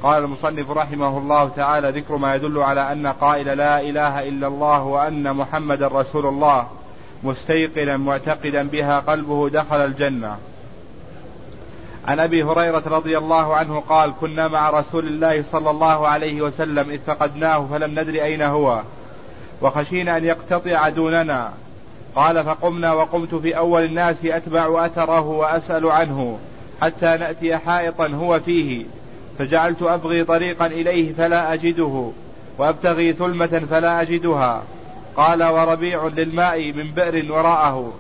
قال المصنف رحمه الله تعالى: ذكر ما يدل على أن قائل لا إله إلا الله وأن محمد رسول الله مستيقنا معتقدا بها قلبه دخل الجنة. عن أبي هريرة رضي الله عنه قال: كنا مع رسول الله صلى الله عليه وسلم إذ فقدناه فلم ندر أين هو وخشينا أن يقتطع دوننا. قال: فقمنا وقمت في أول الناس أتبع أثره وأسأل عنه حتى نأتي حائطا هو فيه، فجعلت أبغي طريقا إليه فلا أجده وأبتغي ثلمة فلا أجدها. قال: وربيع للماء من بئر وراءه،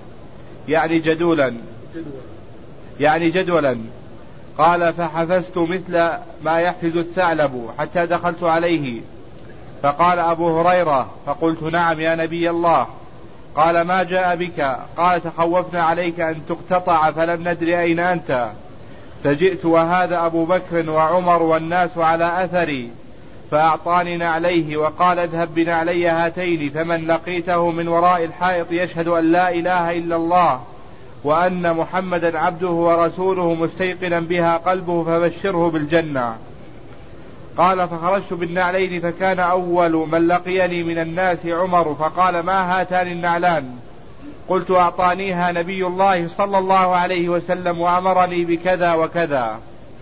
يعني جدولا. قال: فحفزت مثل ما يحفز الثعلب حتى دخلت عليه، فقال أبو هريرة: فقلت: نعم يا نبي الله. قال: ما جاء بك؟ قال: تخوفنا عليك أن تقتطع فلم ندر أين أنت، فجئت وهذا أبو بكر وعمر والناس على أثري، فأعطاني نعليه وقال: اذهب بنعلي هاتين، فمن لقيته من وراء الحائط يشهد أن لا إله إلا الله وأن محمدا عبده ورسوله مستيقنا بها قلبه فبشره بالجنة. قال: فخرجت بالنعلين، فكان أول من لقيني من الناس عمر، فقال: ما هاتان النعلان؟ قلت: أعطانيها نبي الله صلى الله عليه وسلم وأمرني بكذا وكذا.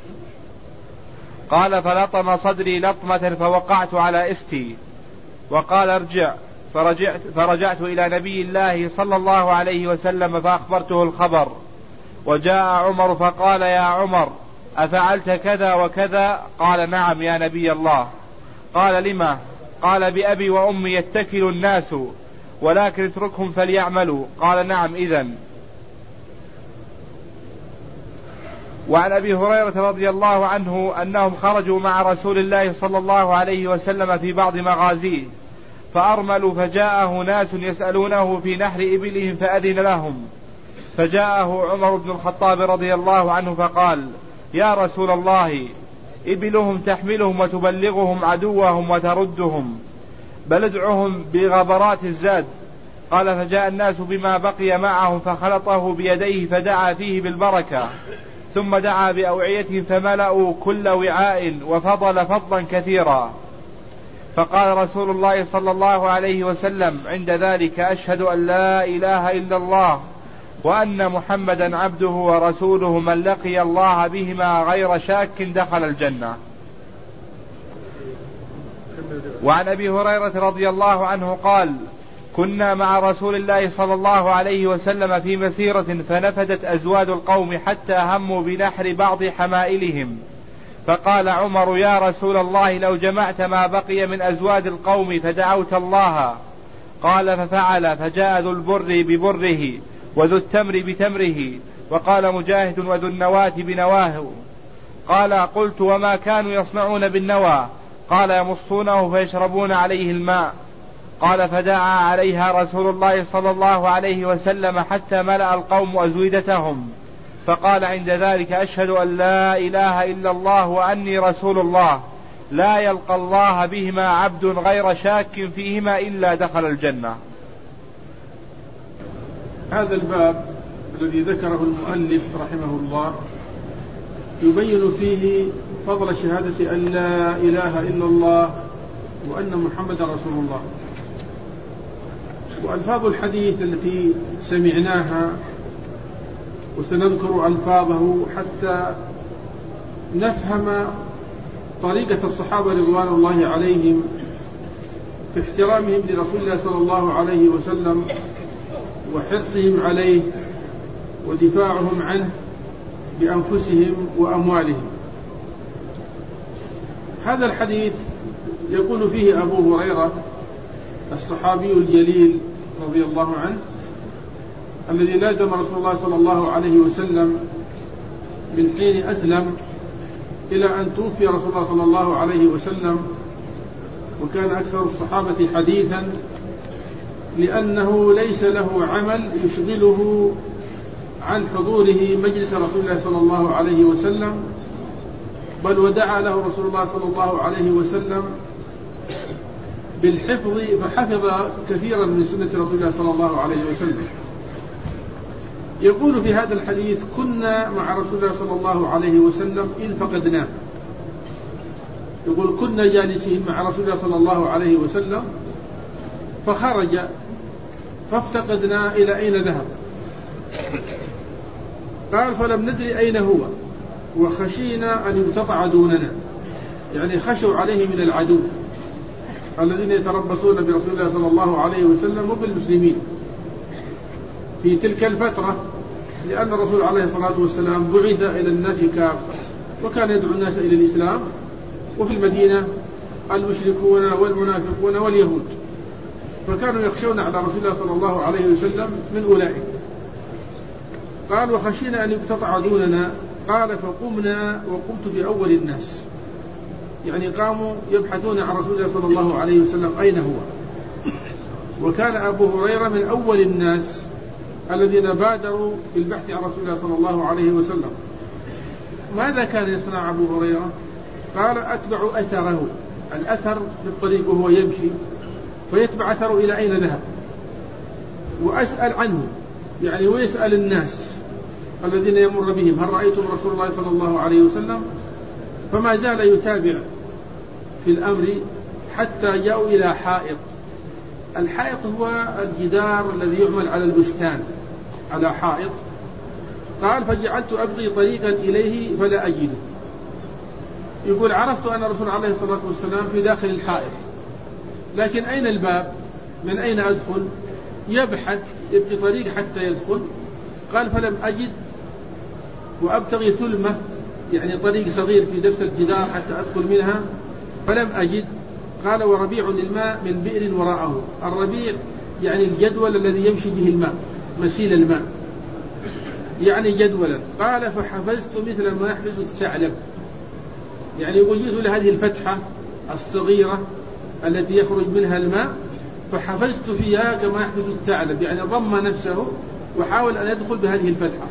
قال: فلطم صدري لطمة فوقعت على استي، وقال: ارجع. فرجعت إلى نبي الله صلى الله عليه وسلم فأخبرته الخبر. وجاء عمر فقال: يا عمر، أفعلت كذا وكذا؟ قال: نعم يا نبي الله. قال: لما؟ قال: بأبي وأمي يتكل الناس، ولكن اتركهم فليعملوا. قال: نعم إذن. وعن أبي هريرة رضي الله عنه أنهم خرجوا مع رسول الله صلى الله عليه وسلم في بعض مغازيه فأرملوا، فجاءه ناس يسألونه في نحر إبلهم فأذن لهم، فجاءه عمر بن الخطاب رضي الله عنه فقال: يا رسول الله، إبلهم تحملهم وتبلغهم عدوهم وتردهم، بل ادعهم بغبرات الزاد. قال: فجاء الناس بما بقي معهم فخلطه بيديه فدعا فيه بالبركة، ثم دعا بأوعيتهم فملأوا كل وعاء وفضل فضلا كثيرا. فقال رسول الله صلى الله عليه وسلم عند ذلك: أشهد أن لا إله إلا الله وأن محمدا عبده ورسوله، من لقي الله بهما غير شاك دخل الجنة. وعن أبي هريرة رضي الله عنه قال: كنا مع رسول الله صلى الله عليه وسلم في مسيرة فنفدت أزواد القوم حتى هموا بنحر بعض حمائلهم، فقال عمر: يا رسول الله، لو جمعت ما بقي من أزواد القوم فدعوت الله. قال: ففعل، فجاء ذو البر ببره وذو التمر بتمره، وقال مجاهد: وذو النواة بنواه. قال: قلت: وما كانوا يصنعون بالنوى؟ قال: يمصونه فيشربون عليه الماء. قال: فدعا عليها رسول الله صلى الله عليه وسلم حتى ملأ القوم أزودتهم، فقال عند ذلك: أشهد أن لا إله إلا الله وأني رسول الله، لا يلقى الله بهما عبد غير شاك فيهما إلا دخل الجنة. هذا الباب الذي ذكره المؤلف رحمه الله يبين فيه فضل شهادة أن لا إله إلا الله وأن محمد رسول الله. وألفاظ الحديث التي سمعناها وسنذكر ألفاظه حتى نفهم طريقة الصحابة رضوان الله عليهم في احترامهم لرسول الله صلى الله عليه وسلم وحرصهم عليه ودفاعهم عنه بأنفسهم وأموالهم. هذا الحديث يقول فيه أبو هريرة الصحابي الجليل رضي الله عنه الذي لازم رسول الله صلى الله عليه وسلم من حين أسلم إلى أن توفي رسول الله صلى الله عليه وسلم، وكان أكثر الصحابة حديثا لأنه ليس له عمل يشغله عن حضوره مجلس رسول الله صلى الله عليه وسلم، بل ودعا له رسول الله صلى الله عليه وسلم بالحفظ، فحفظ كثيرا من سنة رسول الله صلى الله عليه وسلم. يقول في هذا الحديث: كنا مع رسول الله صلى الله عليه وسلم إذ فقدناه. يقول كنا جالسين مع رسول الله صلى الله عليه وسلم فخرج فافتقدنا إلى أين ذهب. قال فلم ندري أين هو وخشينا أن يقتطع دوننا، يعني خشوا عليه من العدو الذين يتربصون برسول الله صلى الله عليه وسلم وبالمسلمين في تلك الفترة، لأن الرسول عليه الصلاة والسلام بعث إلى الناس كافة وكان يدعو الناس إلى الإسلام، وفي المدينة المشركون والمنافقون واليهود، فكانوا يخشون على رسول الله صلى الله عليه وسلم من أولئك. قال وخشينا أن يقتطع دوننا. قال فقمنا وقمت في أول الناس، يعني قاموا يبحثون عن رسول الله صلى الله عليه وسلم أين هو. وكان أبو هريرة من أول الناس الذين بادروا بالبحث عن رسول الله صلى الله عليه وسلم. ماذا كان يصنع أبو هريرة؟ قال أتبع أثره، الأثر في الطريق وهو يمشي، فيتبع أثره إلى أين ذهب، وأسأل عنه، يعني ويسأل الناس الذين يمر بهم هل رأيتم رسول الله صلى الله عليه وسلم؟ فما زال يتابع في الأمر حتى جاءوا إلى حائط. الحائط هو الجدار الذي يعمل على البستان، على حائط. قال فجعلت أبغي طريقا إليه فلا أجده. يقول عرفت أن الرسول عليه الصلاة والسلام في داخل الحائط، لكن أين الباب؟ من أين أدخل؟ يبحث يبقي طريق حتى يدخل. قال فلم أجد، وأبتغي ثلمة، يعني طريق صغير في نفس الجدار حتى أدخل منها، فلم أجد. قال وربيع للماء من بئر وراءه. الربيع يعني الجدول الذي يمشي به الماء، مسيل الماء، يعني جدولا. قال فحفزت مثل ما يحفز الثعلب، يعني يقول جئت لهذه الفتحة الصغيرة التي يخرج منها الماء فحفزت فيها كما يحفز الثعلب، يعني ضم نفسه وحاول أن يدخل بهذه الفتحة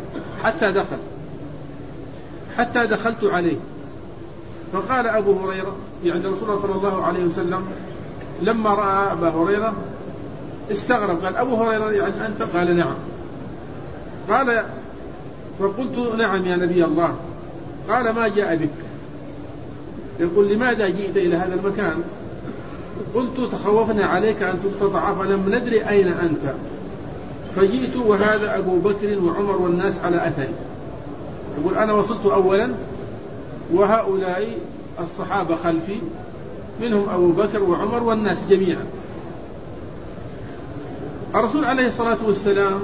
حتى دخلت عليه. فقال أبو هريرة، يعني رسول الله صلى الله عليه وسلم لما رأى أبا هريرة استغرب، قال أبو هريرة يعني أنت؟ قال نعم. قال فقلت نعم يا نبي الله. قال ما جاء بك؟ يقول لماذا جئت إلى هذا المكان؟ قلت تخوفنا عليك أن تقتطع فلم ندري أين أنت، فجئت وهذا أبو بكر وعمر والناس على أثري. يقول أنا وصلت أولا وهؤلاء الصحابة خلفي، منهم أبو بكر وعمر والناس جميعا. الرسول عليه الصلاة والسلام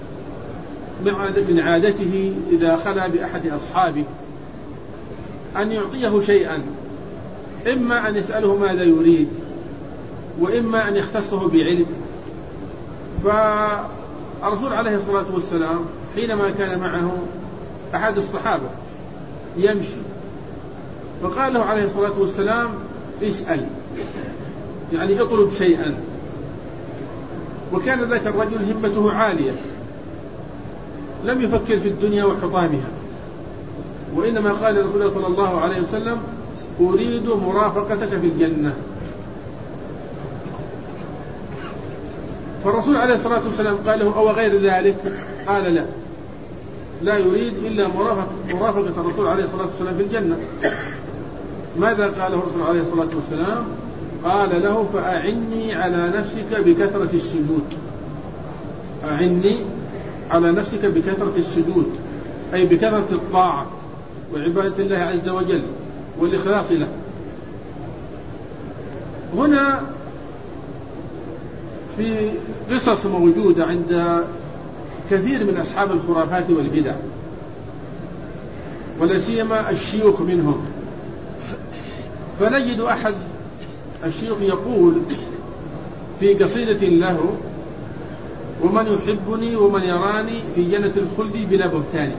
من عادته إذا خلا بأحد أصحابه أن يعطيه شيئا، إما أن يسأله ماذا يريد، وإما أن يختصه بعلم. فالرسول عليه الصلاة والسلام حينما كان معه أحد الصحابة يمشي، فقال له عليه الصلاة والسلام اسأل، يعني اطلب شيئا. وكان ذاك الرجل همته عالية، لم يفكر في الدنيا وحطامها، وإنما قال لرسول الله صلى الله عليه وسلم أريد مرافقتك في الجنة. فالرسول عليه الصلاة والسلام قال له أو غير ذلك؟ قال لا يريد إلا مرافقة الرسول عليه الصلاة والسلام في الجنة. ماذا قال الرسول عليه الصلاة والسلام؟ قال له فأعني على نفسك بكثرة السجود. أعني على نفسك بكثرة السجود، أي بكثرة الطاعة وعبادة الله عز وجل والإخلاص له. هنا في قصص موجودة عند كثير من أصحاب الخرافات والبدع، ولا سيما الشيوخ منهم. فنجد أحد الشيوخ يقول في قصيدة له ومن يحبني ومن يراني في جنة الخلد بلا بهتان،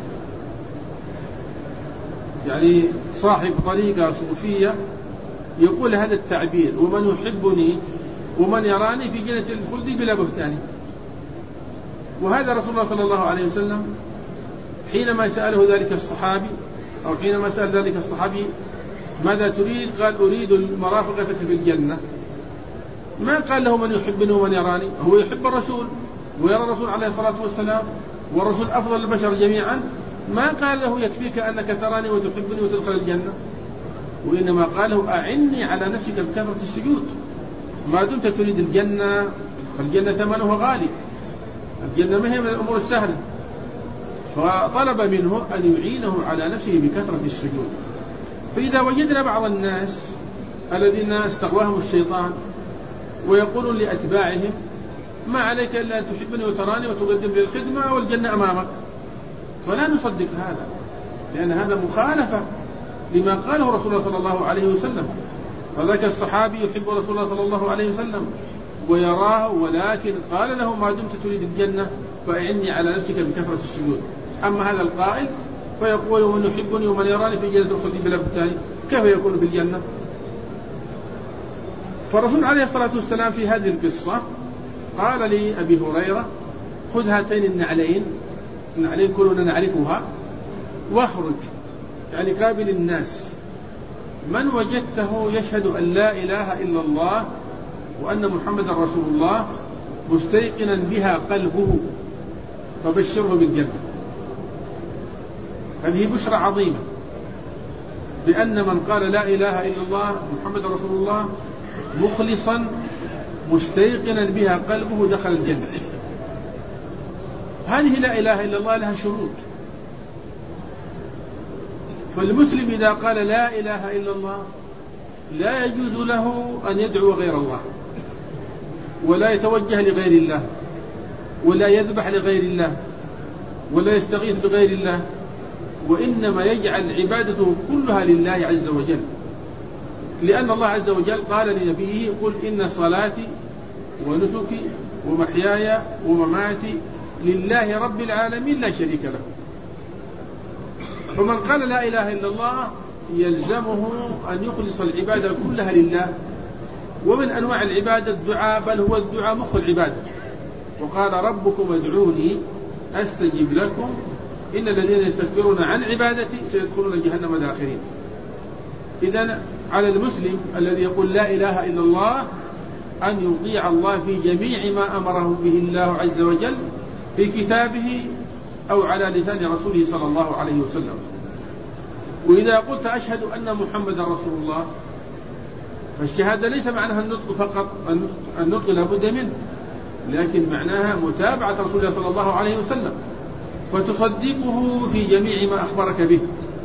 يعني صاحب طريقة صوفية يقول هذا التعبير ومن يحبني ومن يراني في جنة الخلد بلا بهتان. وهذا رسول الله صلى الله عليه وسلم حينما سأله ذلك الصحابي، أو حينما سأل ذلك الصحابي ماذا تريد؟ قال أريد مرافقتك في الجنة. ما قال له من يحبني ومن يراني، هو يحب الرسول ويرى الرسول عليه الصلاة والسلام، والرسول أفضل البشر جميعا. ما قال له يكفيك أنك تراني وتحبني وتدخل الجنة، وإنما قاله أعني على نفسك بكثرة السجود. ما دمت تريد الجنة فالجنة ثمنها غالي، الجنة ما هي من الأمور السهلة، فطلب منه أن يعينه على نفسه بكثرة السجود. فإذا وجدنا بعض الناس الذين استغواهم الشيطان ويقولون لأتباعهم ما عليك إلا أن تحبني وتراني وتقدم لي الخدمة والجنة أمامك، فلا نصدق هذا، لأن هذا مخالفة لما قاله رسول الله صلى الله عليه وسلم. فذاك الصحابي يحب رسول الله صلى الله عليه وسلم ويراه، ولكن قال له ما دمت تريد الجنة فأعني على نفسك بكثرة السجود. أما هذا القائل فيقول من يحبني ومن يراني في الجنة الخلد بلا بتالي، كيف يكون في الجنة؟ فالرسول عليه الصلاة والسلام في هذه القصة قال لأبي هريرة خذ هاتين النعلين كلنا نعرفها واخرج، يعني قابل الناس من وجدته يشهد أن لا إله إلا الله وأن محمد رسول الله مستيقنا بها قلبه فبشره بالجنة. هذه بشرى عظيمة بأن من قال لا إله إلا الله محمد رسول الله مخلصا مستيقنا بها قلبه دخل الجنة. هذه لا إله إلا الله لها شروط، فالمسلم إذا قال لا إله إلا الله لا يجوز له أن يدعو غير الله، ولا يتوجه لغير الله، ولا يذبح لغير الله، ولا يستغيث بغير الله، وإنما يجعل عبادته كلها لله عز وجل، لأن الله عز وجل قال لنبيه قل إن صلاتي ونسكي ومحياي ومماتي لله رب العالمين لا شريك له. فمن قال لا إله إلا الله يلزمه أن يخلص العبادة كلها لله، ومن أنواع العبادة الدعاء، بل هو الدعاء مخ العبادة. وقال ربكم ادعوني أستجب لكم إن الذين يستكبرون عن عبادتي سيدخلون جهنم داخرين. إذن على المسلم الذي يقول لا إله إلا الله أن يطيع الله في جميع ما أمره به الله عز وجل في كتابه أو على لسان رسوله صلى الله عليه وسلم. وإذا قلت أشهد أن محمد رسول الله فالشهادة ليس معناها النطق فقط، النطق لابد منه، لكن معناها متابعة رسول الله صلى الله عليه وسلم، فتصدقه في جميع ما أخبرك به،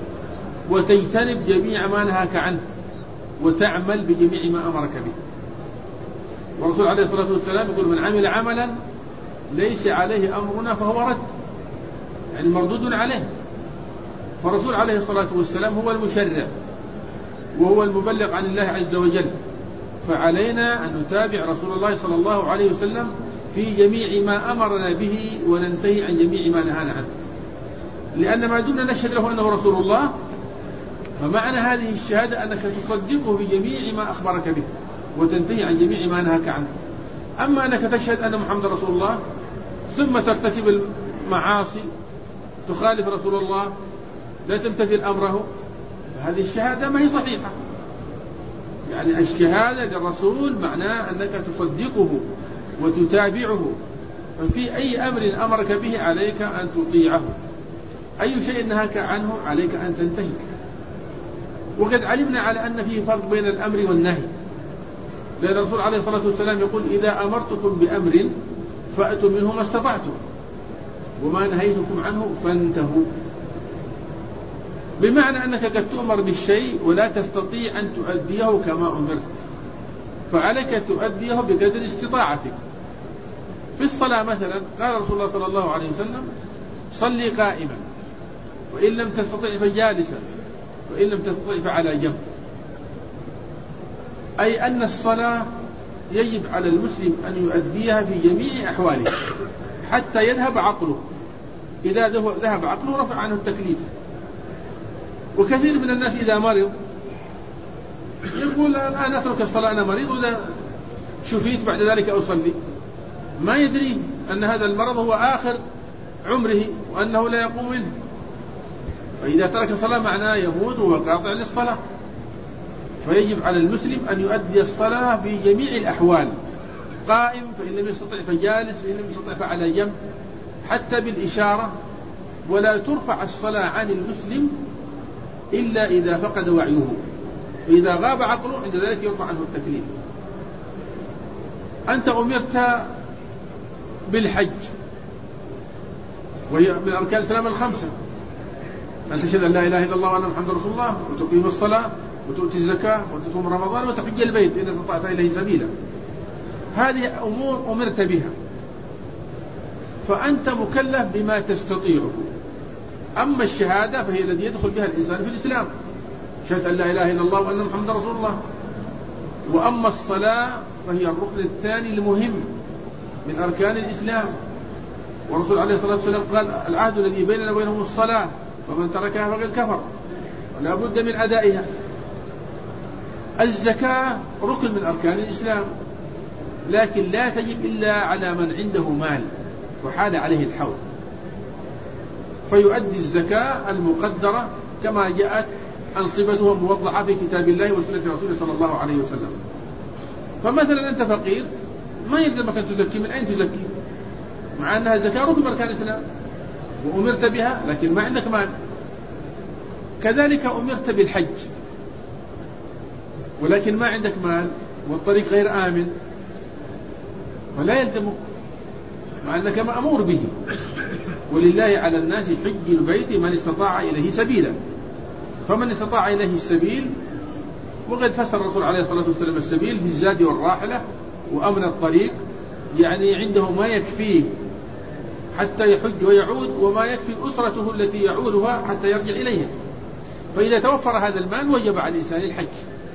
وتجتنب جميع ما نهاك عنه، وتعمل بجميع ما أمرك به. والرسول عليه الصلاة والسلام يقول من عمل عملا ليس عليه أمرنا فهو رد، يعني مردود عليه. فالرسول عليه الصلاة والسلام هو المشرع وهو المبلغ عن الله عز وجل، فعلينا أن نتابع رسول الله صلى الله عليه وسلم في جميع ما أمرنا به وننتهي عن جميع ما نهانا عنه، لأن ما دمنا نشهد له أنه رسول الله فمعنى هذه الشهادة أنك تصدقه في جميع ما أخبرك به وتنتهي عن جميع ما نهاك عنه. أما أنك تشهد أن محمد رسول الله ثم ترتكب المعاصي تخالف رسول الله لا تمتثل أمره، هذه الشهادة ما هي صحيحة. يعني الشهادة للرسول معناه أنك تصدقه وتتابعه، ففي أي أمر أمرك به عليك أن تطيعه، أي شيء نهاك عنه عليك أن تنتهي. وقد علمنا على أن فيه فرق بين الأمر والنهي، لأن الرسول عليه الصلاة والسلام يقول إذا أمرتكم بأمر فأتوا منه ما استطعتم وما نهيتكم عنه فانتهوا، بمعنى أنك قد تؤمر بالشيء ولا تستطيع أن تؤديه كما أمرت، فعليك تؤديه بقدر استطاعتك. في الصلاة مثلا قال رسول الله صلى الله عليه وسلم صلي قائما وإن لم تستطع فجالسا وإن لم تستطع فعلى جنب، أي أن الصلاة يجب على المسلم أن يؤديها في جميع أحواله حتى يذهب عقله. إذا ذهب عقله رفع عنه التكليف. وكثير من الناس إذا مرض يقول الآن أترك الصلاة أنا مريض وإذا شفيت بعد ذلك أصلي، ما يدري أن هذا المرض هو آخر عمره وأنه لا يقوم منه، فإذا ترك الصلاة معناه يموت وهو قاطع للصلاة. فيجب على المسلم أن يؤدي الصلاة في جميع الأحوال، قائم فإن لم يستطع فجالس فإن لم يستطع فعلى جنب، حتى بالإشارة. ولا ترفع الصلاة عن المسلم إلا إذا فقد وعيه، فإذا غاب عقله عند ذلك يرفع عنه التكليف. أنت أمرت بالحج وهي من أركان الإسلام الخمسة، أن تشهد أن لا إله إلا الله وأن محمدا رسول الله، وتقيم الصلاة، وتؤتي الزكاة، وتصوم رمضان، وتحج البيت إن استطعت إليه سبيلا. هذه أمور أمرت بها، فأنت مكلف بما تستطيعه. أما الشهادة فهي التي يدخل بها الإنسان في الإسلام، شهادة أن لا إله إلا الله وأن محمدا رسول الله. وأما الصلاة فهي الركن الثاني المهم من أركان الإسلام، والرسول عليه الصلاة والسلام قال: العهد الذي بيننا وبينهم الصلاة، ومن تركها فقد كفر، ولا بد من أدائها. الزكاة ركن من أركان الإسلام، لكن لا تجب إلا على من عنده مال وحال عليه الحول، فيؤدي الزكاة المقدرة كما جاءت أنصبتها موضحة في كتاب الله وسنة رسوله صلى الله عليه وسلم. فمثلا أنت فقير ما يلزمك أن تزكي، من أين تزكي؟ مع أنها زكاة ركن من أركان الإسلام وأمرت بها، لكن ما عندك مال. كذلك أمرت بالحج ولكن ما عندك مال والطريق غير آمن، ولا يلزمك مع أنك مأمور به. ولله على الناس حج البيت من استطاع إليه سبيلا، فمن استطاع إليه السبيل. وقد فسر الرسول عليه الصلاة والسلام السبيل بالزاد والراحلة وأمن الطريق، يعني عنده ما يكفيه حتى يحج ويعود، وما يكفي أسرته التي يعودها حتى يرجع إليها. فإذا توفر هذا المال وجب على الإنسان الحج.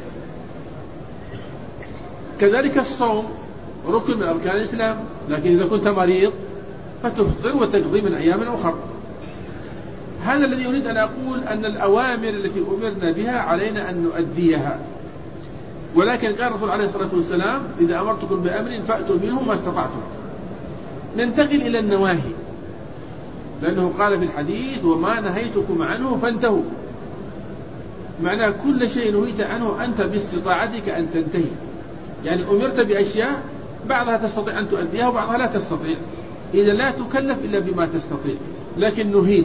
كذلك الصوم ركن من أركان الإسلام، لكن إذا كنت مريض فتفطر وتقضي من أيام أخرى. هذا الذي أريد أن أقول، أن الأوامر التي أمرنا بها علينا أن نؤديها، ولكن قال الرسول عليه الصلاة والسلام: إذا أمرتكم بأمر فأتوا منه ما استطعتم. ننتقل إلى النواهي، لأنه قال في الحديث: وما نهيتكم عنه فانتهوا. معناه كل شيء نهيت عنه أنت باستطاعتك أن تنتهي. يعني أمرت بأشياء بعضها تستطيع أن تؤديها وبعضها لا تستطيع، إذا لا تكلف إلا بما تستطيع. لكن نهيت،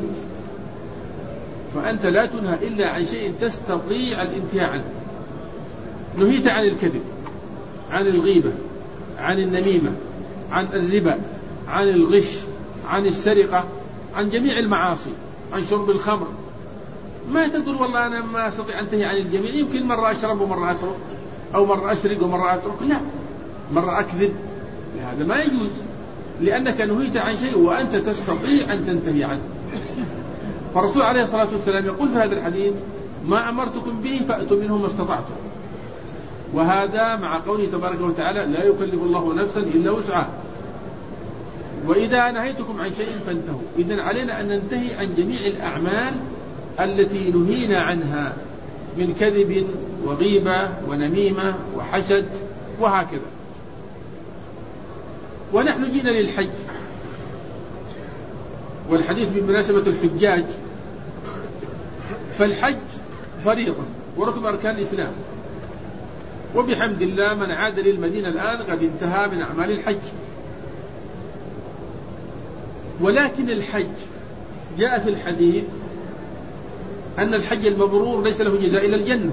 فأنت لا تنهى إلا عن شيء تستطيع الانتهاء عنه. نهيت عن الكذب، عن الغيبة، عن النميمة، عن الربا، عن الغش، عن السرقة، عن جميع المعاصي، عن شرب الخمر. ما تقول والله أنا ما أستطيع أن أنتهي عن الجميع، يمكن مرة أشرب ومرة أترك، أو مرة أسرق ومرة أترك، لا، مرة أكذب، هذا ما يجوز، لأنك نهيت عن شيء وأنت تستطيع أن تنتهي عنه. فالرسول عليه الصلاة والسلام يقول في هذا الحديث: ما أمرتكم به فأتوا منه ما استطعتم. وهذا مع قوله تبارك وتعالى: لا يكلف الله نفسا إلا وسعها. وإذا نهيتكم عن شيء فانتهوا. إذن علينا أن ننتهي عن جميع الأعمال التي نهينا عنها من كذب وغيبة ونميمة وحسد وهكذا. ونحن جينا للحج، والحديث بمناسبة الحجاج. فالحج فريضة وركن أركان الإسلام، وبحمد الله من عاد للمدينة الآن قد انتهى من أعمال الحج. ولكن الحج جاء في الحديث أن الحج المبرور ليس له جزاء إلا الجنة.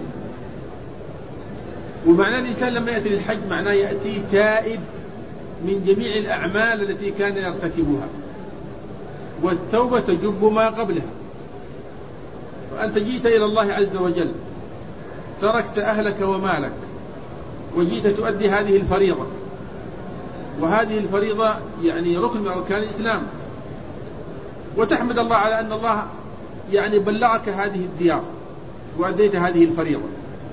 ومعنى الإنسان لما يأتي للحج معناه يأتي تائب من جميع الأعمال التي كان يرتكبها، والتوبة تجب ما قبلها. فأنت جئت إلى الله عز وجل، تركت أهلك ومالك وجئت تؤدي هذه الفريضة، وهذه الفريضة يعني ركن من أركان الإسلام، وتحمد الله على أن الله يعني بلغك هذه الديار وأديت هذه الفريضة.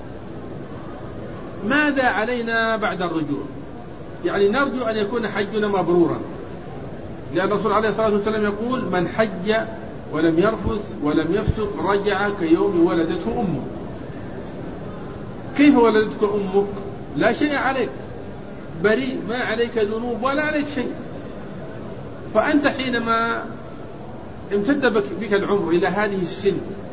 ماذا علينا بعد الرجوع؟ يعني نرجو أن يكون حجنا مبرورا، لأن الرسول عليه الصلاة والسلام يقول: من حج ولم يرفث ولم يفسق رجع كيوم ولدته أمه. كيف ولدتك أمك؟ لا شيء عليك، بريء، ما عليك ذنوب ولا عليك شيء. فأنت حينما امتد بك العمر إلى هذه السن،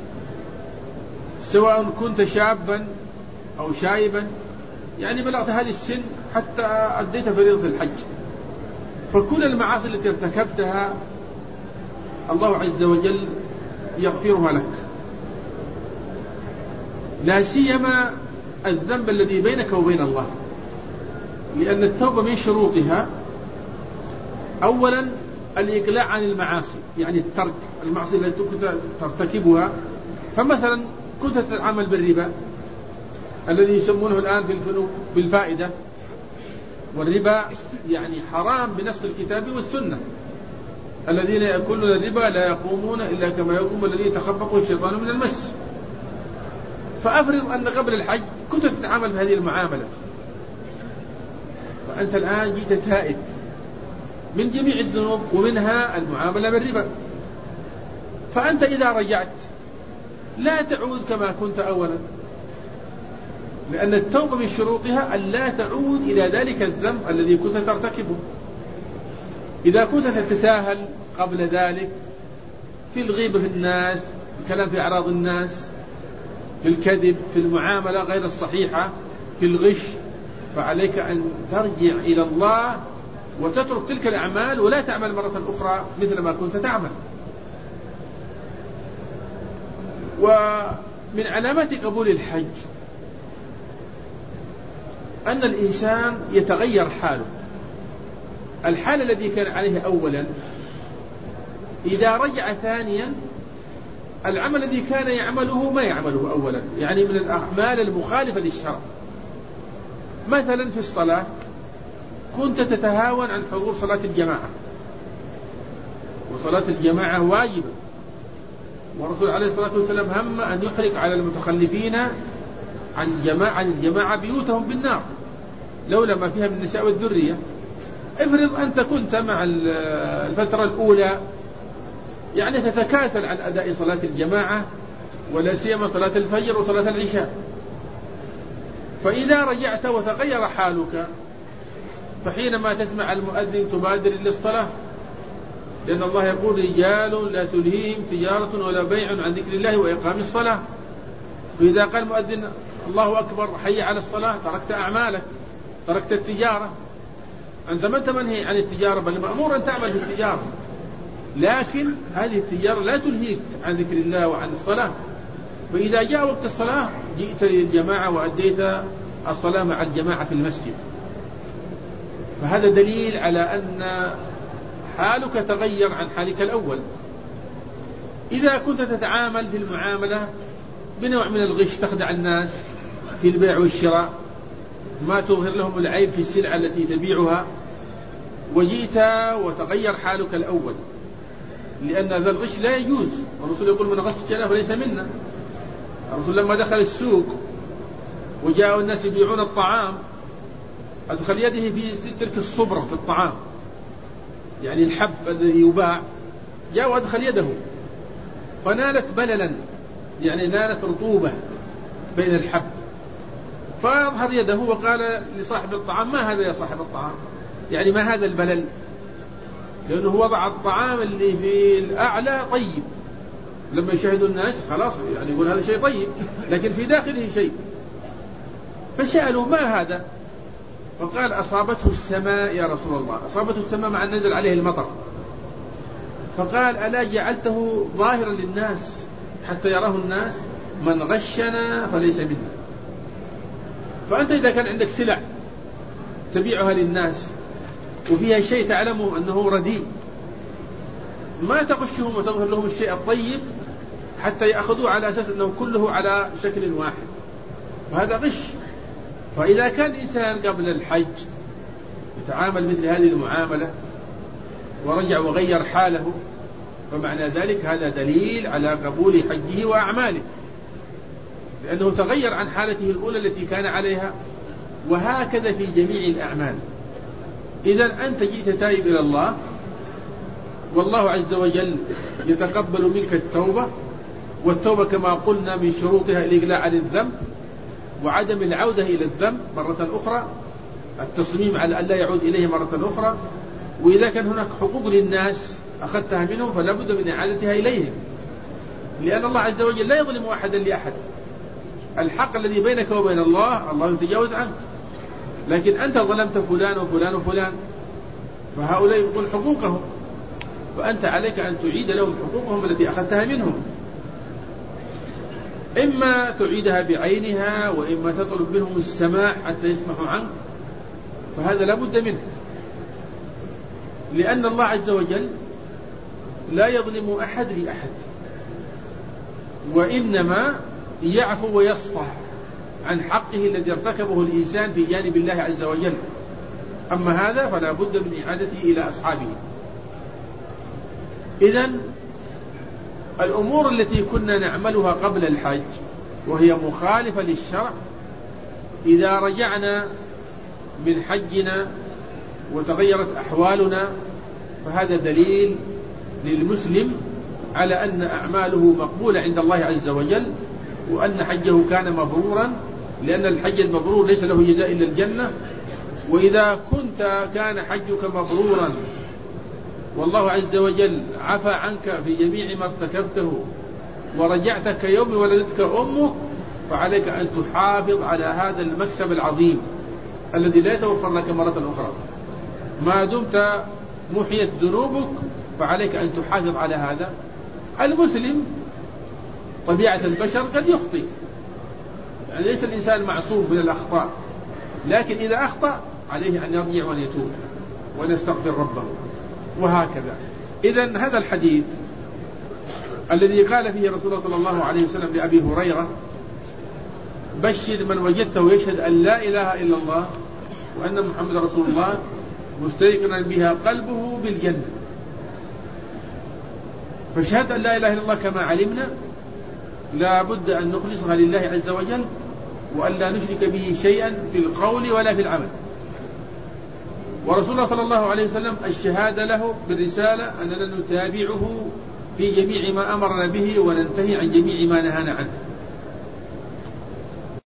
سواء كنت شابا أو شايبا، يعني بلغت هذه السن حتى أديت فريضة الحج، فكل المعاصي التي ارتكبتها الله عز وجل يغفرها لك. لا سيما الذنب الذي بينك وبين الله، لأن التوبة من شروطها أولا الإقلاع عن المعاصي، يعني الترك المعصية التي كنت ترتكبها. فمثلا كنت تتعامل بالربا الذي يسمونه الآن في البنوك بالفائدة، والربا يعني حرام بنص الكتاب والسنة. الذين يأكلون الربا لا يقومون إلا كما يقوم الذي يتخبطه الشيطان من المس. فأفرض أن قبل الحج كنت تتعامل بهذه المعاملة، فأنت الآن جئت تائب من جميع الذنوب ومنها المعاملة بالربا. فأنت إذا رجعت لا تعود كما كنت أولا، لأن التوبة من شروطها أن لا تعود إلى ذلك الذنب الذي كنت ترتكبه. إذا كنت تتساهل قبل ذلك في الغيبة في الناس، الكلام في أعراض الناس، في الكذب، في المعاملة غير الصحيحة، في الغش، فعليك أن ترجع إلى الله وتترك تلك الأعمال ولا تعمل مرة أخرى مثل ما كنت تعمل. ومن علامات قبول الحج أن الإنسان يتغير حاله. الحال الذي كان عليه أولا إذا رجع ثانيا العمل الذي كان يعمله ما يعمله أولا، يعني من الأعمال المخالفة للشرع. مثلا في الصلاة كنت تتهاون عن حضور صلاة الجماعة، وصلاة الجماعة واجبة، والرسول عليه الصلاة والسلام هم أن يحرق على المتخلفين عن الجماعة بيوتهم بالنار لولا ما فيها من النساء والذرية. افرض أنت كنت مع الفترة الأولى يعني تتكاسل عن أداء صلاة الجماعة، ولا سيما صلاة الفجر وصلاة العشاء، فإذا رجعت وتغير حالك فحينما تسمع المؤذن تبادر للصلاة، لأن الله يقول رجال لا تلهيهم تجارة ولا بيع عن ذكر الله وإقام الصلاة. فإذا قال المؤذن الله أكبر حي على الصلاة تركت أعمالك، تركت التجارة. أنت ما أنت منهي عن التجارة، بل مأمور أن تعمل في التجارة، لكن هذه التجارة لا تلهيك عن ذكر الله وعن الصلاة. فإذا جاء وقت الصلاة جئت للجماعة وأديت الصلاة مع الجماعة في المسجد، فهذا دليل على أن حالك تغير عن حالك الأول. إذا كنت تتعامل في المعاملة بنوع من الغش، تخدع الناس في البيع والشراء، ما تظهر لهم العيب في السلعة التي تبيعها، وجئت وتغير حالك الأول، لأن ذا الغش لا يجوز. الرسول يقول من غش الجنة فليس منا. الرسول لما دخل السوق وجاءوا الناس يبيعون الطعام أدخل يده في تلك الصبرة في الطعام، يعني الحب الذي يباع، جاء وأدخل يده فنالت بللا، يعني نالت رطوبة بين الحب، فأظهر يده وقال لصاحب الطعام ما هذا يا صاحب الطعام، يعني ما هذا البلل، لأنه وضع الطعام اللي في الأعلى طيب، لما يشاهدوا الناس خلاص يعني يقول هذا شيء طيب، لكن في داخله شيء. فسألوا ما هذا، فقال أصابته السماء يا رسول الله، أصابته السماء مع نزل عليه المطر. فقال ألا جعلته ظاهرا للناس حتى يراه الناس، من غشنا فليس منا. فأنت إذا كان عندك سلع تبيعها للناس وفيها شيء تعلمه أنه رديء، ما تغشهم وتظهر لهم الشيء الطيب حتى يأخذوه على أساس أنه كله على شكل واحد، فهذا غش. فإذا كان الإنسان قبل الحج يتعامل مثل هذه المعاملة ورجع وغير حاله، فمعنى ذلك هذا دليل على قبول حجه وأعماله، لأنه تغير عن حالته الأولى التي كان عليها. وهكذا في جميع الأعمال. إذا أنت جئت تائب إلى الله، والله عز وجل يتقبل منك التوبة، والتوبة كما قلنا من شروطها الإقلاع عن الذنب وعدم العودة إلى الذنب مرة أخرى، التصميم على أن لا يعود إليه مرة أخرى. وإذا كان هناك حقوق للناس أخذتها منهم فلا بد من إعادتها إليهم، لأن الله عز وجل لا يظلم أحدا لأحد. الحق الذي بينك وبين الله يتجاوز عنه، لكن أنت ظلمت فلان وفلان وفلان، فهؤلاء يقول حقوقهم، فأنت عليك أن تعيد لهم حقوقهم التي أخذتها منهم. إما تعيدها بعينها، وإما تطلب منهم السماع حتى يسمحوا عنك، فهذا لا بد منه، لأن الله عز وجل لا يظلم أحد لأحد، وإنما يعفو ويصفح عن حقه الذي ارتكبه الإنسان في جانب الله عز وجل. أما هذا فلا بد من إعادته إلى أصحابه. إذن الأمور التي كنا نعملها قبل الحج وهي مخالفة للشرع، إذا رجعنا من حجنا وتغيرت أحوالنا فهذا دليل للمسلم على أن أعماله مقبولة عند الله عز وجل، وأن حجه كان مبرورا، لأن الحج المبرور ليس له جزاء إلا الجنة. وإذا كان حجك مبرورا والله عز وجل عفى عنك في جميع ما ارتكبته ورجعت كيوم ولدتك أمك، فعليك أن تحافظ على هذا المكسب العظيم الذي لا يتوفر لك مرة أخرى. ما دمت محيت ذنوبك فعليك أن تحافظ على هذا. المسلم طبيعة البشر قد يخطئ، يعني ليس الإنسان معصوم من الأخطاء، لكن إذا أخطأ عليه أن يرجع وأن يتوب ويستغفر ربه، وهكذا. إذن هذا الحديث الذي قال فيه رسول الله صلى الله عليه وسلم لأبي هريرة: بشر من وجدته يشهد أن لا إله إلا الله وأن محمد رسول الله مستيقنا بها قلبه بالجنة. فشهادة أن لا إله إلا الله كما علمنا لا بد أن نخلصها لله عز وجل، وأن لا نشرك به شيئا في القول ولا في العمل. ورسول الله صلى الله عليه وسلم الشهادة له بالرسالة أننا نتابعه في جميع ما أمرنا به وننتهي عن جميع ما نهانا عنه.